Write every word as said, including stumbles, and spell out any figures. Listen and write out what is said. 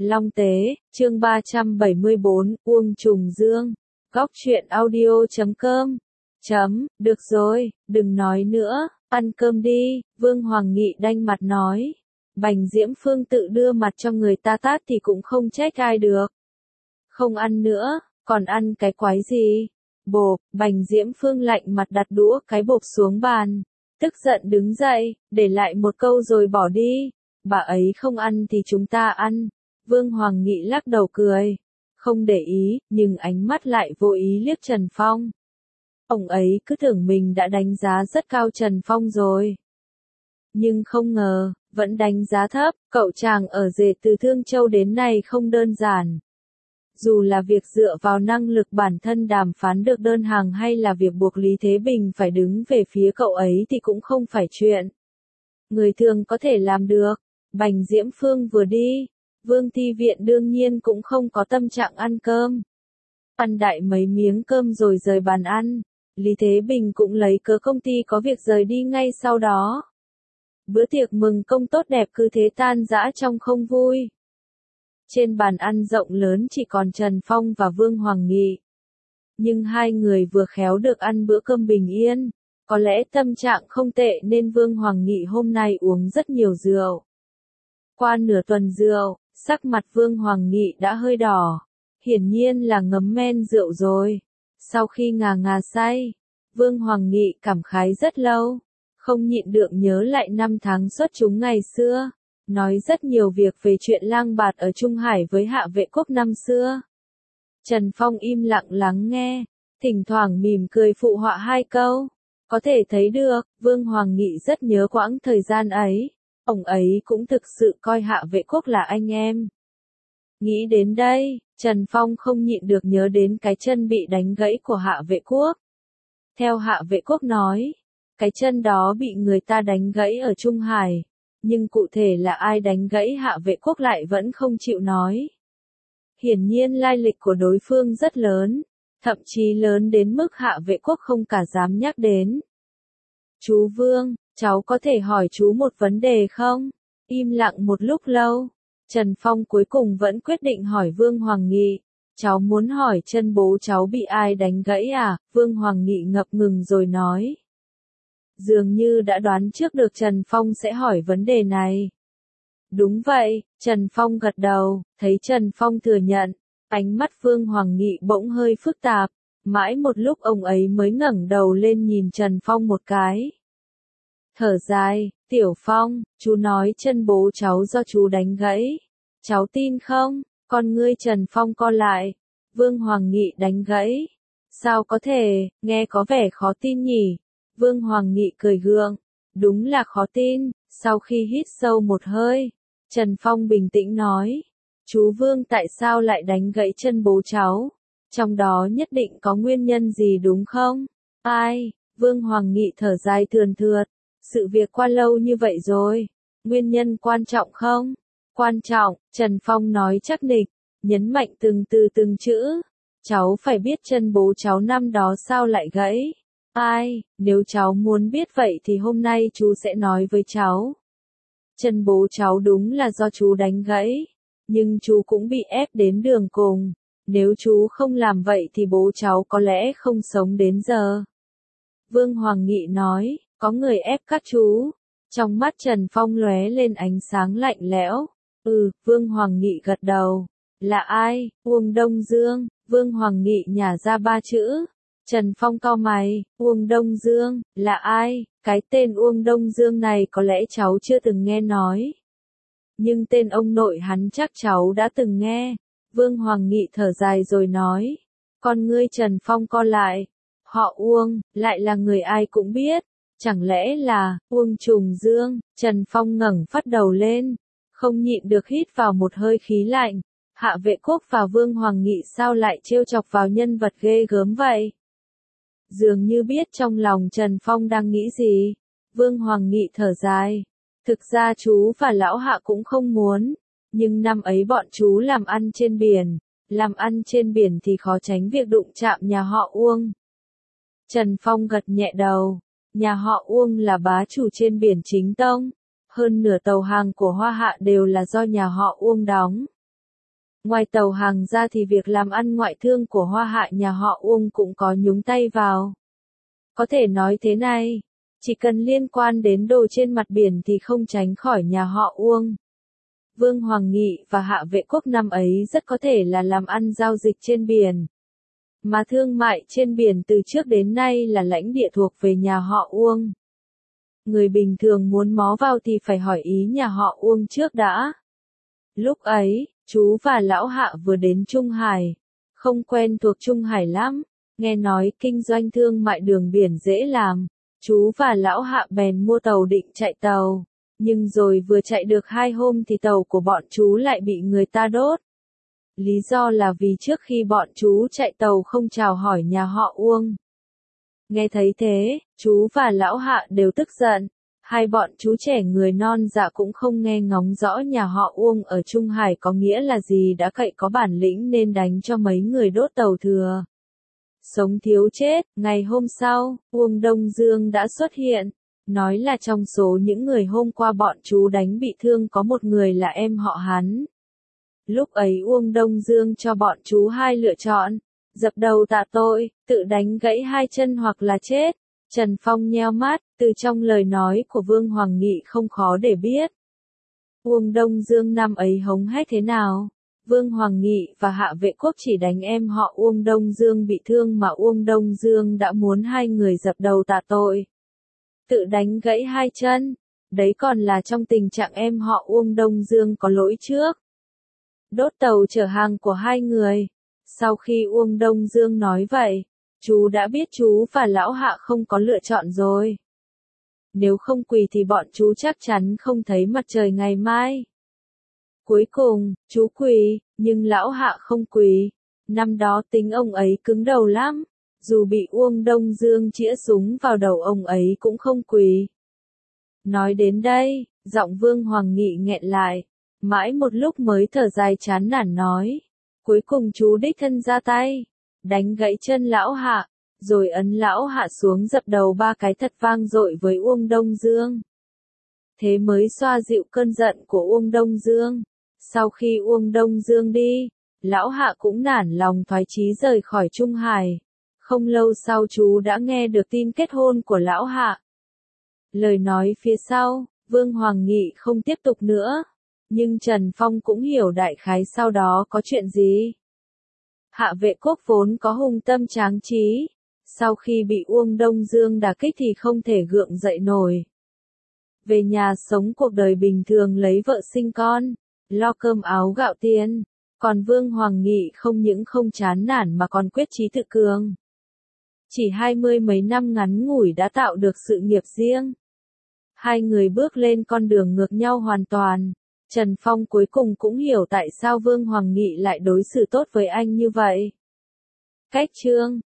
Long Tế, chương ba trăm bảy mươi bốn, Uông Trùng Dương. Góc truyện audio chấm com. Chấm, được rồi, đừng nói nữa, ăn cơm đi, Vương Hoàng Nghị đanh mặt nói. Bành Diễm Phương tự đưa mặt cho người ta tát thì cũng không trách ai được. Không ăn nữa, còn ăn cái quái gì? Bộp, Bành Diễm Phương lạnh mặt đặt đũa cái bộp xuống bàn. Tức giận đứng dậy, để lại một câu rồi bỏ đi. Bà ấy không ăn thì chúng ta ăn. Vương Hoàng Nghị lắc đầu cười. Không để ý, nhưng ánh mắt lại vô ý liếc Trần Phong. Ông ấy cứ tưởng mình đã đánh giá rất cao Trần Phong rồi. Nhưng không ngờ, vẫn đánh giá thấp, cậu chàng ở rể từ Thương Châu đến nay không đơn giản. Dù là việc dựa vào năng lực bản thân đàm phán được đơn hàng hay là việc buộc Lý Thế Bình phải đứng về phía cậu ấy thì cũng không phải chuyện người thường có thể làm được. Bành Diễm Phương vừa đi, Vương Thi Viện đương nhiên cũng không có tâm trạng ăn cơm. Ăn đại mấy miếng cơm rồi rời bàn ăn, Lý Thế Bình cũng lấy cớ công ty có việc rời đi ngay sau đó. Bữa tiệc mừng công tốt đẹp cứ thế tan rã trong không vui. Trên bàn ăn rộng lớn chỉ còn Trần Phong và Vương Hoàng Nghị. Nhưng hai người vừa khéo được ăn bữa cơm bình yên. Có lẽ tâm trạng không tệ nên Vương Hoàng Nghị hôm nay uống rất nhiều rượu. Qua nửa tuần rượu, sắc mặt Vương Hoàng Nghị đã hơi đỏ. Hiển nhiên là ngấm men rượu rồi. Sau khi ngà ngà say, Vương Hoàng Nghị cảm khái rất lâu. Không nhịn được nhớ lại năm tháng xuất chúng ngày xưa. Nói rất nhiều việc về chuyện lang bạt ở Trung Hải với Hạ Vệ Quốc năm xưa. Trần Phong im lặng lắng nghe, thỉnh thoảng mỉm cười phụ họa hai câu. Có thể thấy được, Vương Hoàng Nghị rất nhớ quãng thời gian ấy. Ông ấy cũng thực sự coi Hạ Vệ Quốc là anh em. Nghĩ đến đây, Trần Phong không nhịn được nhớ đến cái chân bị đánh gãy của Hạ Vệ Quốc. Theo Hạ Vệ Quốc nói, cái chân đó bị người ta đánh gãy ở Trung Hải. Nhưng cụ thể là ai đánh gãy Hạ Vệ Quốc lại vẫn không chịu nói. Hiển nhiên lai lịch của đối phương rất lớn, thậm chí lớn đến mức Hạ Vệ Quốc không cả dám nhắc đến. Chú Vương, cháu có thể hỏi chú một vấn đề không? Im lặng một lúc lâu, Trần Phong cuối cùng vẫn quyết định hỏi Vương Hoàng Nghị. Cháu muốn hỏi chân bố cháu bị ai đánh gãy à? Vương Hoàng Nghị ngập ngừng rồi nói. Dường như đã đoán trước được Trần Phong sẽ hỏi vấn đề này. Đúng vậy, Trần Phong gật đầu, thấy Trần Phong thừa nhận, ánh mắt Vương Hoàng Nghị bỗng hơi phức tạp, mãi một lúc ông ấy mới ngẩng đầu lên nhìn Trần Phong một cái. Thở dài, Tiểu Phong, chú nói chân bố cháu do chú đánh gãy. Cháu tin không? Con ngươi Trần Phong co lại. Vương Hoàng Nghị đánh gãy. Sao có thể, nghe có vẻ khó tin nhỉ? Vương Hoàng Nghị cười gượng. Đúng là khó tin. Sau khi hít sâu một hơi, Trần Phong bình tĩnh nói. Chú Vương tại sao lại đánh gãy chân bố cháu? Trong đó nhất định có nguyên nhân gì đúng không? Ai? Vương Hoàng Nghị thở dài thườn thượt. Sự việc qua lâu như vậy rồi. Nguyên nhân quan trọng không? Quan trọng, Trần Phong nói chắc nịch, nhấn mạnh từng từ từng chữ. Cháu phải biết chân bố cháu năm đó sao lại gãy. Ai, nếu cháu muốn biết vậy thì hôm nay chú sẽ nói với cháu. Chân bố cháu đúng là do chú đánh gãy, nhưng chú cũng bị ép đến đường cùng. Nếu chú không làm vậy thì bố cháu có lẽ không sống đến giờ. Vương Hoàng Nghị nói, có người ép các chú. Trong mắt Trần Phong lóe lên ánh sáng lạnh lẽo. Ừ, Vương Hoàng Nghị gật đầu. Là ai? Uông Đông Dương. Vương Hoàng Nghị nhả ra ba chữ. Trần Phong cau mày, Uông Đông Dương, là ai? Cái tên Uông Đông Dương này có lẽ cháu chưa từng nghe nói. Nhưng tên ông nội hắn chắc cháu đã từng nghe. Vương Hoàng Nghị thở dài rồi nói. Con ngươi Trần Phong co lại. Họ Uông, lại là người ai cũng biết. Chẳng lẽ là, Uông Trùng Dương? Trần Phong ngẩng phát đầu lên. Không nhịn được hít vào một hơi khí lạnh. Hạ Vệ Quốc và Vương Hoàng Nghị sao lại trêu chọc vào nhân vật ghê gớm vậy? Dường như biết trong lòng Trần Phong đang nghĩ gì. Vương Hoàng Nghị thở dài. Thực ra chú và lão Hạ cũng không muốn. Nhưng năm ấy bọn chú làm ăn trên biển. Làm ăn trên biển thì khó tránh việc đụng chạm nhà họ Uông. Trần Phong gật nhẹ đầu. Nhà họ Uông là bá chủ trên biển chính tông. Hơn nửa tàu hàng của Hoa Hạ đều là do nhà họ Uông đóng. Ngoài tàu hàng ra thì việc làm ăn ngoại thương của Hoa Hạ nhà họ Uông cũng có nhúng tay vào. Có thể nói thế này, chỉ cần liên quan đến đồ trên mặt biển thì không tránh khỏi nhà họ Uông. Vương Hoàng Nghị và Hạ Vệ Quốc năm ấy rất có thể là làm ăn giao dịch trên biển. Mà thương mại trên biển từ trước đến nay là lãnh địa thuộc về nhà họ Uông. Người bình thường muốn mó vào thì phải hỏi ý nhà họ Uông trước đã. Lúc ấy, chú và lão Hạ vừa đến Trung Hải. Không quen thuộc Trung Hải lắm, nghe nói kinh doanh thương mại đường biển dễ làm. Chú và lão Hạ bèn mua tàu định chạy tàu. Nhưng rồi vừa chạy được hai hôm thì tàu của bọn chú lại bị người ta đốt. Lý do là vì trước khi bọn chú chạy tàu không chào hỏi nhà họ Uông. Nghe thấy thế, chú và lão Hạ đều tức giận. Hai bọn chú trẻ người non dạ cũng không nghe ngóng rõ nhà họ Uông ở Trung Hải có nghĩa là gì, đã cậy có bản lĩnh nên đánh cho mấy người đốt tàu thừa. Sống thiếu chết, ngày hôm sau, Uông Đông Dương đã xuất hiện. Nói là trong số những người hôm qua bọn chú đánh bị thương có một người là em họ hắn. Lúc ấy Uông Đông Dương cho bọn chú hai lựa chọn, dập đầu tạ tội, tự đánh gãy hai chân hoặc là chết. Trần Phong nheo mắt, từ trong lời nói của Vương Hoàng Nghị không khó để biết. Uông Đông Dương năm ấy hống hét thế nào? Vương Hoàng Nghị và Hạ Vệ Quốc chỉ đánh em họ Uông Đông Dương bị thương mà Uông Đông Dương đã muốn hai người dập đầu tạ tội. Tự đánh gãy hai chân, đấy còn là trong tình trạng em họ Uông Đông Dương có lỗi trước. Đốt tàu chở hàng của hai người. Sau khi Uông Đông Dương nói vậy, chú đã biết chú và lão Hạ không có lựa chọn rồi. Nếu không quỳ thì bọn chú chắc chắn không thấy mặt trời ngày mai. Cuối cùng, chú quỳ, nhưng lão Hạ không quỳ. Năm đó tính ông ấy cứng đầu lắm. Dù bị Uông Đông Dương chĩa súng vào đầu ông ấy cũng không quỳ. Nói đến đây, giọng Vương Hoàng Nghị nghẹn lại. Mãi một lúc mới thở dài chán nản nói. Cuối cùng chú đích thân ra tay. Đánh gãy chân lão Hạ. Rồi ấn lão Hạ xuống dập đầu ba cái thật vang dội với Uông Đông Dương. Thế mới xoa dịu cơn giận của Uông Đông Dương. Sau khi Uông Đông Dương đi, lão Hạ cũng nản lòng thoái chí rời khỏi Trung Hải. Không lâu sau chú đã nghe được tin kết hôn của lão Hạ. Lời nói phía sau, Vương Hoàng Nghị không tiếp tục nữa. Nhưng Trần Phong cũng hiểu đại khái sau đó có chuyện gì. Hạ Vệ Quốc vốn có hung tâm tráng trí. Sau khi bị Uông Đông Dương đả kích thì không thể gượng dậy nổi. Về nhà sống cuộc đời bình thường lấy vợ sinh con, lo cơm áo gạo tiền. Còn Vương Hoàng Nghị không những không chán nản mà còn quyết chí tự cường. Chỉ hai mươi mấy năm ngắn ngủi đã tạo được sự nghiệp riêng. Hai người bước lên con đường ngược nhau hoàn toàn. Trần Phong cuối cùng cũng hiểu tại sao Vương Hoàng Nghị lại đối xử tốt với anh như vậy. Cách chương